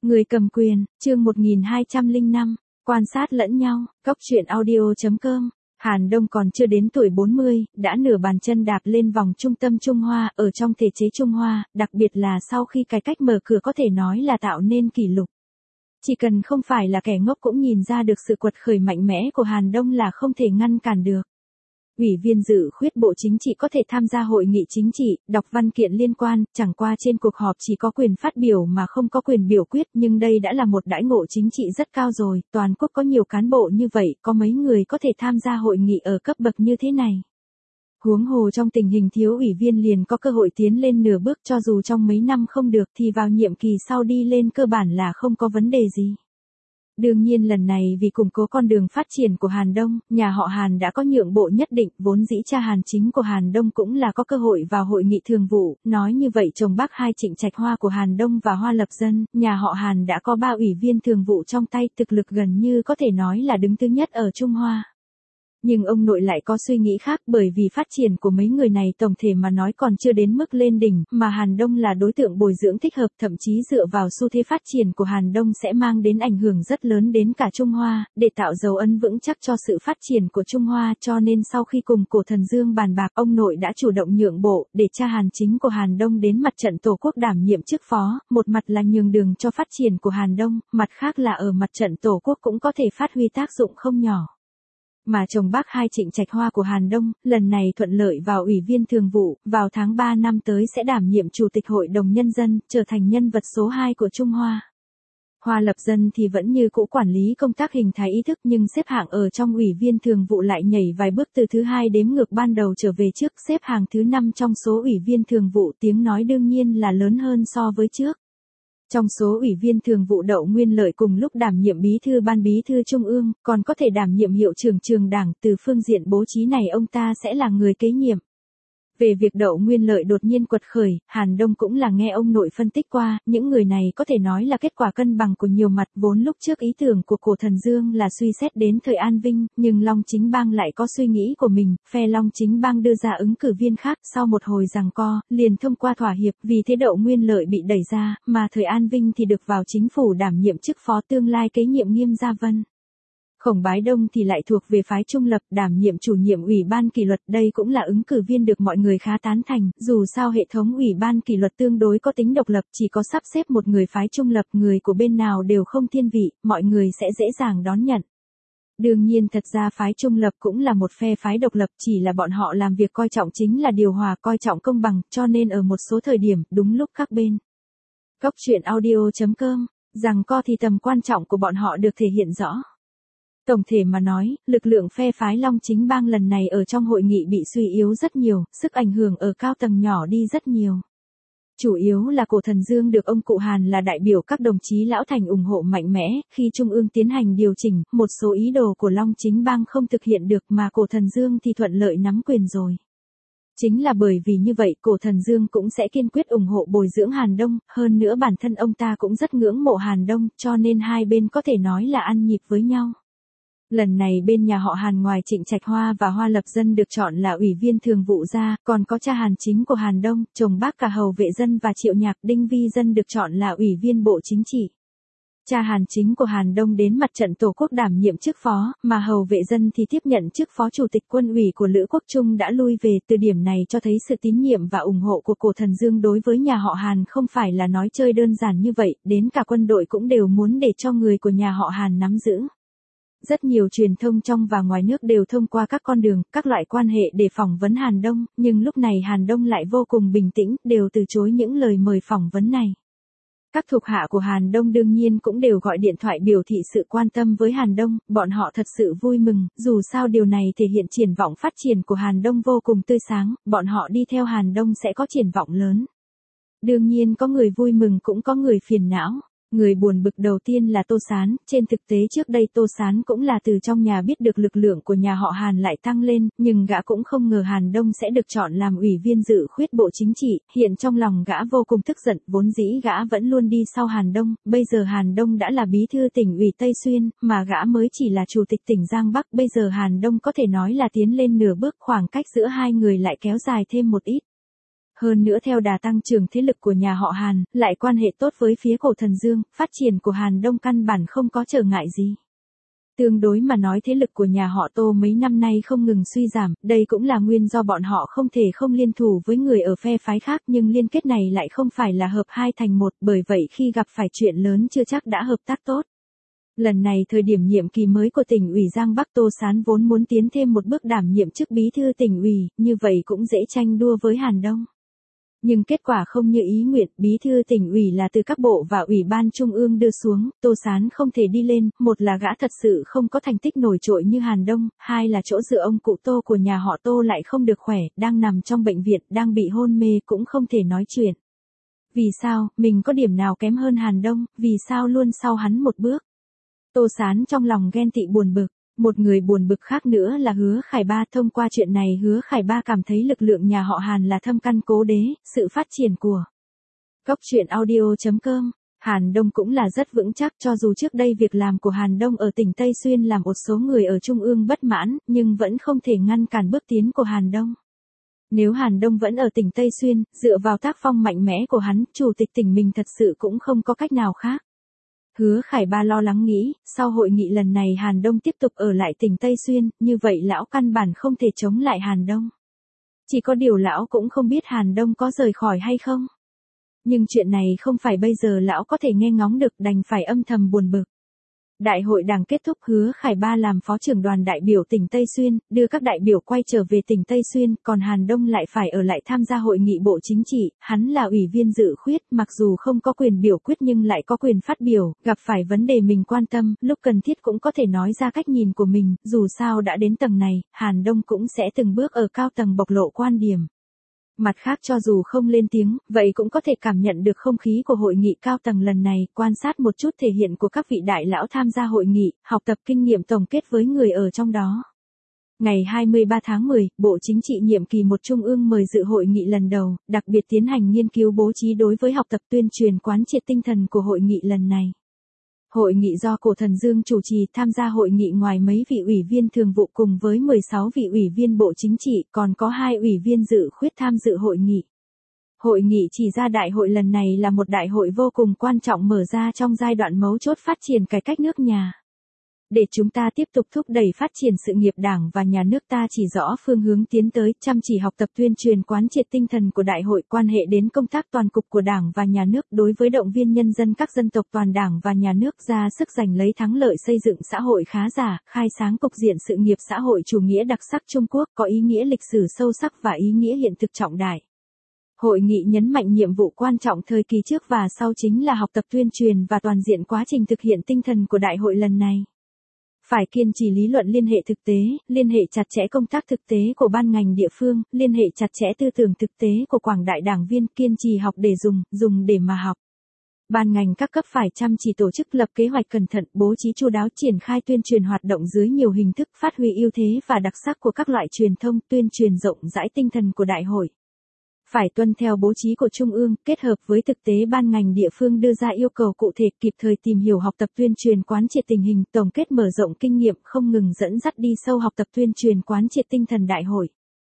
Người cầm quyền, chương 1205, quan sát lẫn nhau, góc truyện audio.com. Hàn Đông còn chưa đến tuổi 40, đã nửa bàn chân đạp lên vòng trung tâm Trung Hoa, ở trong thể chế Trung Hoa, đặc biệt là sau khi cải cách mở cửa có thể nói là tạo nên kỷ lục. Chỉ cần không phải là kẻ ngốc cũng nhìn ra được sự quật khởi mạnh mẽ của Hàn Đông là không thể ngăn cản được. Ủy viên dự khuyết Bộ Chính trị có thể tham gia hội nghị chính trị, đọc văn kiện liên quan, chẳng qua trên cuộc họp chỉ có quyền phát biểu mà không có quyền biểu quyết, nhưng đây đã là một đãi ngộ chính trị rất cao rồi, toàn quốc có nhiều cán bộ như vậy, có mấy người có thể tham gia hội nghị ở cấp bậc như thế này. Huống hồ trong tình hình thiếu ủy viên liền có cơ hội tiến lên nửa bước, cho dù trong mấy năm không được thì vào nhiệm kỳ sau đi lên cơ bản là không có vấn đề gì. Đương nhiên lần này vì củng cố con đường phát triển của Hàn Đông, nhà họ Hàn đã có nhượng bộ nhất định, vốn dĩ cha Hàn Chính của Hàn Đông cũng là có cơ hội vào hội nghị thường vụ, nói như vậy chồng bác hai Trịnh Trạch Hoa của Hàn Đông và Hoa Lập Dân, nhà họ Hàn đã có 3 ủy viên thường vụ trong tay, thực lực gần như có thể nói là đứng thứ nhất ở Trung Hoa. Nhưng ông nội lại có suy nghĩ khác, bởi vì phát triển của mấy người này tổng thể mà nói còn chưa đến mức lên đỉnh, mà Hàn Đông là đối tượng bồi dưỡng thích hợp, thậm chí dựa vào xu thế phát triển của Hàn Đông sẽ mang đến ảnh hưởng rất lớn đến cả Trung Hoa, để tạo dấu ấn vững chắc cho sự phát triển của Trung Hoa, cho nên sau khi cùng Cổ Thần Dương bàn bạc, ông nội đã chủ động nhượng bộ, để cha Hàn Chính của Hàn Đông đến mặt trận Tổ quốc đảm nhiệm chức phó, một mặt là nhường đường cho phát triển của Hàn Đông, mặt khác là ở mặt trận Tổ quốc cũng có thể phát huy tác dụng không nhỏ. Mà chồng bác hai Trịnh Trạch Hoa của Hàn Đông, lần này thuận lợi vào ủy viên thường vụ, vào tháng 3 năm tới sẽ đảm nhiệm chủ tịch hội đồng nhân dân, trở thành nhân vật số 2 của Trung Hoa. Hoa Lập Dân thì vẫn như cũ quản lý công tác hình thái ý thức, nhưng xếp hạng ở trong ủy viên thường vụ lại nhảy vài bước từ thứ 2 đếm ngược ban đầu trở về trước, xếp hàng thứ 5 trong số ủy viên thường vụ, tiếng nói đương nhiên là lớn hơn so với trước. Trong số ủy viên thường vụ Đậu Nguyên Lợi cùng lúc đảm nhiệm bí thư ban bí thư Trung ương, còn có thể đảm nhiệm hiệu trưởng trường đảng, từ phương diện bố trí này ông ta sẽ là người kế nhiệm. Về việc Đậu Nguyên Lợi đột nhiên quật khởi, Hàn Đông cũng là nghe ông nội phân tích qua, những người này có thể nói là kết quả cân bằng của nhiều mặt, vốn lúc trước ý tưởng của Cổ Thần Dương là suy xét đến thời An Vinh, nhưng Long Chính Bang lại có suy nghĩ của mình, phe Long Chính Bang đưa ra ứng cử viên khác, sau một hồi giằng co, liền thông qua thỏa hiệp, vì thế Đậu Nguyên Lợi bị đẩy ra, mà thời An Vinh thì được vào chính phủ đảm nhiệm chức phó, tương lai kế nhiệm Nghiêm Gia Vân. Khổng Bái Đông thì lại thuộc về phái trung lập, đảm nhiệm chủ nhiệm ủy ban kỷ luật, đây cũng là ứng cử viên được mọi người khá tán thành, dù sao hệ thống ủy ban kỷ luật tương đối có tính độc lập, chỉ có sắp xếp một người phái trung lập, người của bên nào đều không thiên vị, mọi người sẽ dễ dàng đón nhận. Đương nhiên thật ra phái trung lập cũng là một phe phái độc lập, chỉ là bọn họ làm việc coi trọng chính là điều hòa, coi trọng công bằng, cho nên ở một số thời điểm, đúng lúc các bên. Góc truyện audio.com, giằng co thì tầm quan trọng của bọn họ được thể hiện rõ. Tổng thể mà nói, lực lượng phe phái Long Chính Bang lần này ở trong hội nghị bị suy yếu rất nhiều, sức ảnh hưởng ở cao tầng nhỏ đi rất nhiều. Chủ yếu là Cổ Thần Dương được ông cụ Hàn là đại biểu các đồng chí lão thành ủng hộ mạnh mẽ, khi Trung ương tiến hành điều chỉnh, một số ý đồ của Long Chính Bang không thực hiện được mà Cổ Thần Dương thì thuận lợi nắm quyền rồi. Chính là bởi vì như vậy, Cổ Thần Dương cũng sẽ kiên quyết ủng hộ bồi dưỡng Hàn Đông, hơn nữa bản thân ông ta cũng rất ngưỡng mộ Hàn Đông, cho nên hai bên có thể nói là ăn nhịp với nhau. Lần này bên nhà họ Hàn ngoài Trịnh Trạch Hoa và Hoa Lập Dân được chọn là ủy viên thường vụ ra, còn có cha Hàn Chính của Hàn Đông, chồng bác cả Hầu Vệ Dân và Triệu Nhạc Đinh Vi Dân được chọn là ủy viên Bộ Chính trị. Cha Hàn Chính của Hàn Đông đến mặt trận Tổ quốc đảm nhiệm chức phó, mà Hầu Vệ Dân thì tiếp nhận chức phó chủ tịch quân ủy của Lữ Quốc Trung đã lui về, từ điểm này cho thấy sự tín nhiệm và ủng hộ của Cổ Thần Dương đối với nhà họ Hàn không phải là nói chơi đơn giản như vậy, đến cả quân đội cũng đều muốn để cho người của nhà họ Hàn nắm giữ. Rất nhiều truyền thông trong và ngoài nước đều thông qua các con đường, các loại quan hệ để phỏng vấn Hàn Đông, nhưng lúc này Hàn Đông lại vô cùng bình tĩnh, đều từ chối những lời mời phỏng vấn này. Các thuộc hạ của Hàn Đông đương nhiên cũng đều gọi điện thoại biểu thị sự quan tâm với Hàn Đông, bọn họ thật sự vui mừng, dù sao điều này thể hiện triển vọng phát triển của Hàn Đông vô cùng tươi sáng, bọn họ đi theo Hàn Đông sẽ có triển vọng lớn. Đương nhiên có người vui mừng cũng có người phiền não. Người buồn bực đầu tiên là Tô Sán, trên thực tế trước đây Tô Sán cũng là từ trong nhà biết được lực lượng của nhà họ Hàn lại tăng lên, nhưng gã cũng không ngờ Hàn Đông sẽ được chọn làm ủy viên dự khuyết Bộ Chính trị, hiện trong lòng gã vô cùng tức giận, vốn dĩ gã vẫn luôn đi sau Hàn Đông, bây giờ Hàn Đông đã là bí thư tỉnh ủy Tây Xuyên, mà gã mới chỉ là chủ tịch tỉnh Giang Bắc, bây giờ Hàn Đông có thể nói là tiến lên nửa bước, khoảng cách giữa hai người lại kéo dài thêm một ít. Hơn nữa theo đà tăng trưởng thế lực của nhà họ Hàn, lại quan hệ tốt với phía cổ Thần Dương, phát triển của Hàn Đông căn bản không có trở ngại gì. Tương đối mà nói thế lực của nhà họ Tô mấy năm nay không ngừng suy giảm, đây cũng là nguyên do bọn họ không thể không liên thủ với người ở phe phái khác, nhưng liên kết này lại không phải là hợp hai thành một, bởi vậy khi gặp phải chuyện lớn chưa chắc đã hợp tác tốt. Lần này thời điểm nhiệm kỳ mới của tỉnh ủy Giang Bắc, Tô Sán vốn muốn tiến thêm một bước đảm nhiệm chức bí thư tỉnh ủy, như vậy cũng dễ tranh đua với Hàn Đông. Nhưng kết quả không như ý nguyện, bí thư tỉnh ủy là từ các bộ và ủy ban trung ương đưa xuống, Tô Sán không thể đi lên, một là gã thật sự không có thành tích nổi trội như Hàn Đông, hai là chỗ dựa ông cụ Tô của nhà họ Tô lại không được khỏe, đang nằm trong bệnh viện, đang bị hôn mê cũng không thể nói chuyện. Vì sao, mình có điểm nào kém hơn Hàn Đông, vì sao luôn sau hắn một bước? Tô Sán trong lòng ghen tị buồn bực. Một người buồn bực khác nữa là Hứa Khải Ba. Thông qua chuyện này Hứa Khải Ba cảm thấy lực lượng nhà họ Hàn là thâm căn cố đế, sự phát triển của Cốc truyện audio.com. Hàn Đông cũng là rất vững chắc, cho dù trước đây việc làm của Hàn Đông ở tỉnh Tây Xuyên làm một số người ở Trung ương bất mãn, nhưng vẫn không thể ngăn cản bước tiến của Hàn Đông. Nếu Hàn Đông vẫn ở tỉnh Tây Xuyên, dựa vào tác phong mạnh mẽ của hắn, chủ tịch tỉnh mình thật sự cũng không có cách nào khác. Hứa Khải Ba lo lắng nghĩ, sau hội nghị lần này Hàn Đông tiếp tục ở lại tỉnh Tây Xuyên, như vậy lão căn bản không thể chống lại Hàn Đông. Chỉ có điều lão cũng không biết Hàn Đông có rời khỏi hay không. Nhưng chuyện này không phải bây giờ lão có thể nghe ngóng được, đành phải âm thầm buồn bực. Đại hội đảng kết thúc, Hứa Khải Ba làm phó trưởng đoàn đại biểu tỉnh Tây Xuyên, đưa các đại biểu quay trở về tỉnh Tây Xuyên, còn Hàn Đông lại phải ở lại tham gia hội nghị bộ chính trị, hắn là ủy viên dự khuyết, mặc dù không có quyền biểu quyết nhưng lại có quyền phát biểu, gặp phải vấn đề mình quan tâm, lúc cần thiết cũng có thể nói ra cách nhìn của mình, dù sao đã đến tầng này, Hàn Đông cũng sẽ từng bước ở cao tầng bộc lộ quan điểm. Mặt khác cho dù không lên tiếng, vậy cũng có thể cảm nhận được không khí của hội nghị cao tầng lần này, quan sát một chút thể hiện của các vị đại lão tham gia hội nghị, học tập kinh nghiệm tổng kết với người ở trong đó. Ngày 23 tháng 10, Bộ Chính trị nhiệm kỳ 1 Trung ương mời dự hội nghị lần đầu, đặc biệt tiến hành nghiên cứu bố trí đối với học tập tuyên truyền quán triệt tinh thần của hội nghị lần này. Hội nghị do cổ Thần Dương chủ trì, tham gia hội nghị ngoài mấy vị ủy viên thường vụ cùng với 16 vị ủy viên Bộ Chính trị, còn có 2 ủy viên dự khuyết tham dự hội nghị. Hội nghị chỉ ra đại hội lần này là một đại hội vô cùng quan trọng mở ra trong giai đoạn mấu chốt phát triển cải cách nước nhà. Để chúng ta tiếp tục thúc đẩy phát triển sự nghiệp Đảng và Nhà nước ta chỉ rõ phương hướng tiến tới, chăm chỉ học tập tuyên truyền quán triệt tinh thần của đại hội, quan hệ đến công tác toàn cục của Đảng và Nhà nước đối với động viên nhân dân các dân tộc toàn Đảng và Nhà nước ra sức giành lấy thắng lợi xây dựng xã hội khá giả, khai sáng cục diện sự nghiệp xã hội chủ nghĩa đặc sắc Trung Quốc có ý nghĩa lịch sử sâu sắc và ý nghĩa hiện thực trọng đại. Hội nghị nhấn mạnh nhiệm vụ quan trọng thời kỳ trước và sau chính là học tập tuyên truyền và toàn diện quá trình thực hiện tinh thần của đại hội lần này. Phải kiên trì lý luận liên hệ thực tế, liên hệ chặt chẽ công tác thực tế của ban ngành địa phương, liên hệ chặt chẽ tư tưởng thực tế của quảng đại đảng viên, kiên trì học để dùng để mà học. Ban ngành các cấp phải chăm chỉ tổ chức lập kế hoạch cẩn thận, bố trí chu đáo triển khai tuyên truyền hoạt động dưới nhiều hình thức, phát huy ưu thế và đặc sắc của các loại truyền thông, tuyên truyền rộng rãi tinh thần của đại hội. Phải tuân theo bố trí của Trung ương, kết hợp với thực tế ban ngành địa phương đưa ra yêu cầu cụ thể, kịp thời tìm hiểu học tập tuyên truyền quán triệt tình hình, tổng kết mở rộng kinh nghiệm, không ngừng dẫn dắt đi sâu học tập tuyên truyền quán triệt tinh thần đại hội.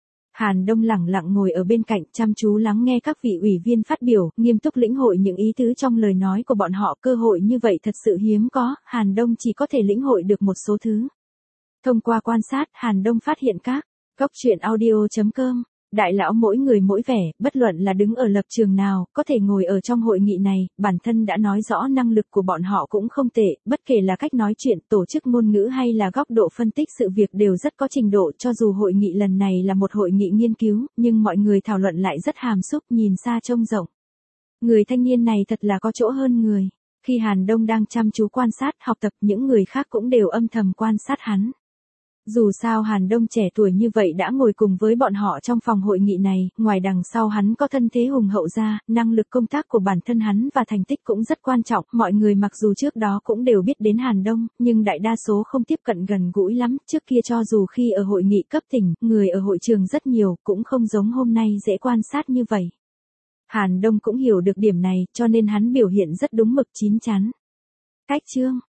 Hàn Đông lẳng lặng ngồi ở bên cạnh, chăm chú lắng nghe các vị ủy viên phát biểu, nghiêm túc lĩnh hội những ý tứ trong lời nói của bọn họ, cơ hội như vậy thật sự hiếm có, Hàn Đông chỉ có thể lĩnh hội được một số thứ. Thông qua quan sát, Hàn Đông phát hiện các Cốc truyện audio.com. Đại lão mỗi người mỗi vẻ, bất luận là đứng ở lập trường nào, có thể ngồi ở trong hội nghị này, bản thân đã nói rõ năng lực của bọn họ cũng không tệ, bất kể là cách nói chuyện, tổ chức ngôn ngữ hay là góc độ phân tích sự việc đều rất có trình độ, cho dù hội nghị lần này là một hội nghị nghiên cứu, nhưng mọi người thảo luận lại rất hàm xúc, nhìn xa trông rộng. Người thanh niên này thật là có chỗ hơn người. Khi Hàn Đông đang chăm chú quan sát, học tập, những người khác cũng đều âm thầm quan sát hắn. Dù sao Hàn Đông trẻ tuổi như vậy đã ngồi cùng với bọn họ trong phòng hội nghị này, ngoài đằng sau hắn có thân thế hùng hậu ra, năng lực công tác của bản thân hắn và thành tích cũng rất quan trọng, mọi người mặc dù trước đó cũng đều biết đến Hàn Đông, nhưng đại đa số không tiếp cận gần gũi lắm, trước kia cho dù khi ở hội nghị cấp tỉnh, người ở hội trường rất nhiều, cũng không giống hôm nay dễ quan sát như vậy. Hàn Đông cũng hiểu được điểm này, cho nên hắn biểu hiện rất đúng mực chín chắn. Cách chương